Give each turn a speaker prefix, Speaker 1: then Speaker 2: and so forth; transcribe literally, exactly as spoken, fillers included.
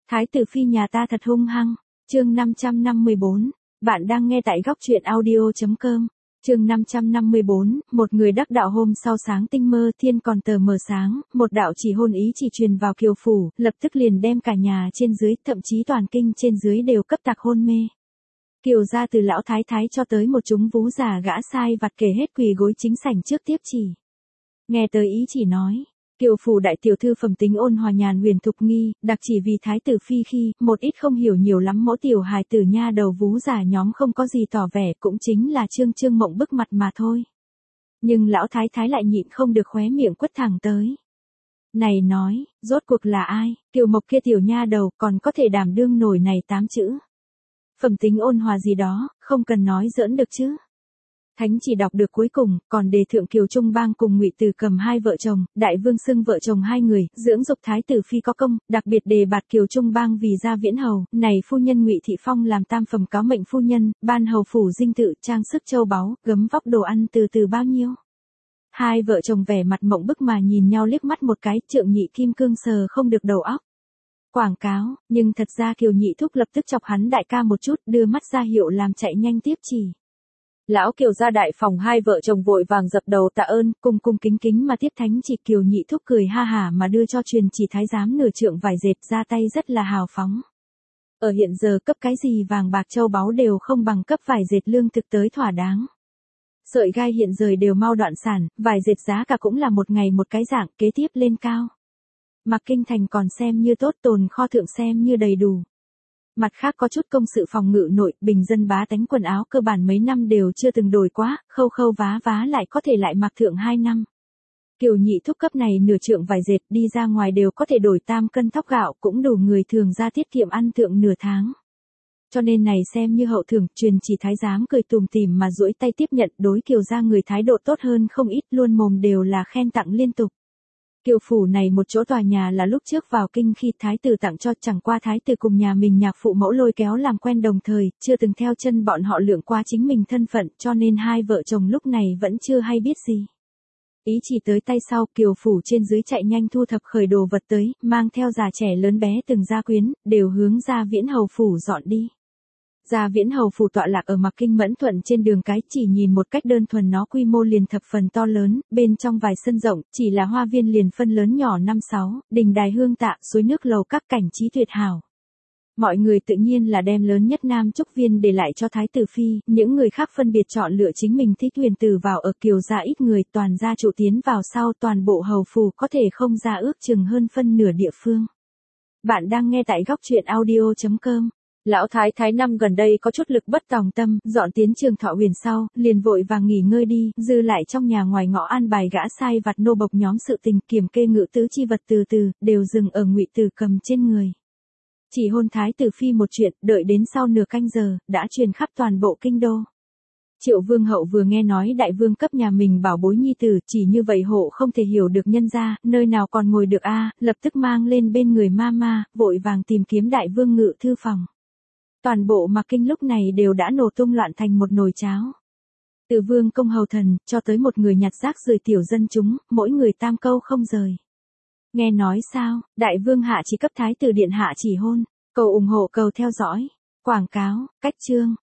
Speaker 1: Thái tử phi nhà ta thật hung hăng. Chương năm trăm năm mươi bốn. Bạn đang nghe tại góc truyện audio chấm com. Chương năm trăm năm mươi bốn, một người đắc đạo hôm sau sáng tinh mơ thiên còn tờ mờ sáng, một đạo chỉ hôn ý chỉ truyền vào Kiều phủ, lập tức liền đem cả nhà trên dưới, thậm chí toàn kinh trên dưới đều cấp tạc hôn mê. Kiều gia từ lão thái thái cho tới một chúng vú già gã sai vặt kể hết quỳ gối chính sảnh trước tiếp chỉ. Nghe tới ý chỉ nói. Kiều phủ đại tiểu thư phẩm tính ôn hòa nhàn huyền thục nghi, đặc chỉ vì thái tử phi khi, một ít không hiểu nhiều lắm mỗi tiểu hài tử nha đầu vú giả nhóm không có gì tỏ vẻ cũng chính là trương trương mộng bức mặt mà thôi. Nhưng lão thái thái lại nhịn không được khóe miệng quất thẳng tới. Này nói, rốt cuộc là ai, Kiều Mộc kia tiểu nha đầu còn có thể đảm đương nổi này tám chữ. Phẩm tính ôn hòa gì đó, không cần nói giỡn được chứ. Thánh chỉ đọc được cuối cùng, còn đề thượng Kiều Trung Bang cùng Ngụy Từ Cầm hai vợ chồng, đại vương xưng vợ chồng hai người, dưỡng dục thái tử phi có công, đặc biệt đề bạt Kiều Trung Bang vì gia viễn hầu, này phu nhân Ngụy Thị Phong làm tam phẩm cáo mệnh phu nhân, ban hầu phủ dinh tự, trang sức châu báu, gấm vóc đồ ăn từ từ bao nhiêu. Hai vợ chồng vẻ mặt mộng bức mà nhìn nhau liếc mắt một cái, trượng nhị kim cương sờ không được đầu óc. Quảng cáo, nhưng thật ra Kiều nhị thúc lập tức chọc hắn đại ca một chút, đưa mắt ra hiệu làm chạy nhanh tiếp chỉ. Lão Kiều gia đại phòng hai vợ chồng vội vàng dập đầu tạ ơn, cung cung kính kính mà tiếp thánh chỉ. Kiều nhị thúc cười ha hả mà đưa cho truyền chỉ thái giám nửa trượng vải dệt, ra tay rất là hào phóng. Ở hiện giờ cấp cái gì vàng bạc châu báu đều không bằng cấp vải dệt lương thực tới thỏa đáng. Sợi gai hiện giờ đều mau đoạn sản, vải dệt giá cả cũng là một ngày một cái dạng, kế tiếp lên cao. Mặc kinh thành còn xem như tốt, tồn kho thượng xem như đầy đủ. Mặt khác có chút công sự phòng ngự nội, bình dân bá tánh quần áo cơ bản mấy năm đều chưa từng đổi quá, khâu khâu vá vá lại có thể lại mặc thượng hai năm. Kiều nhị thúc cấp này nửa trượng vải dệt đi ra ngoài đều có thể đổi tam cân thóc gạo, cũng đủ người thường ra tiết kiệm ăn thượng nửa tháng. Cho nên này xem như hậu thưởng, truyền chỉ thái giám cười tùm tìm mà duỗi tay tiếp nhận, đối Kiều gia người thái độ tốt hơn không ít, luôn mồm đều là khen tặng liên tục. Kiều phủ này một chỗ tòa nhà là lúc trước vào kinh khi thái tử tặng cho, chẳng qua thái tử cùng nhà mình nhạc phụ mẫu lôi kéo làm quen đồng thời, chưa từng theo chân bọn họ lượng qua chính mình thân phận, cho nên hai vợ chồng lúc này vẫn chưa hay biết gì. Ý chỉ tới tay sau, Kiều phủ trên dưới chạy nhanh thu thập khởi đồ vật tới, mang theo già trẻ lớn bé từng gia quyến, đều hướng ra viễn hầu phủ dọn đi. Gia viễn hầu phủ tọa lạc ở Mạc Kinh Mẫn Thuận trên đường cái, chỉ nhìn một cách đơn thuần nó quy mô liền thập phần to lớn, bên trong vài sân rộng, chỉ là hoa viên liền phân lớn nhỏ năm sáu, đình đài hương tạ, suối nước lầu các cảnh trí tuyệt hảo. Mọi người tự nhiên là đem lớn nhất Nam Trúc Viên để lại cho thái tử phi, những người khác phân biệt chọn lựa chính mình thích huyền tử vào. Ở Kiều gia ít người, toàn gia trụ tiến vào sau, toàn bộ hầu phủ có thể không ra ước chừng hơn phân nửa địa phương. Bạn đang nghe tại góc truyện audio chấm com. Lão thái thái năm gần đây có chút lực bất tòng tâm, dọn tiến Trường Thọ Huyền sau, liền vội vàng nghỉ ngơi đi, dư lại trong nhà ngoài ngõ an bài gã sai vặt nô bộc nhóm sự tình, kiểm kê ngự tứ chi vật từ từ, đều dừng ở Ngụy Từ Cầm trên người. Chỉ hôn thái tử phi một chuyện, đợi đến sau nửa canh giờ, đã truyền khắp toàn bộ kinh đô. Triệu vương hậu vừa nghe nói đại vương cấp nhà mình bảo bối nhi tử, chỉ như vậy hộ không thể hiểu được nhân gia, nơi nào còn ngồi được a, lập tức mang lên bên người ma ma, vội vàng tìm kiếm đại vương ngự thư phòng. Toàn bộ Mạc Kinh lúc này đều đã nổ tung loạn thành một nồi cháo. Từ vương công hầu thần, cho tới một người nhặt rác rời tiểu dân chúng, mỗi người tam câu không rời. Nghe nói sao, đại vương hạ chỉ cấp thái tử điện hạ chỉ hôn, cầu ủng hộ cầu theo dõi, quảng cáo, cách chương.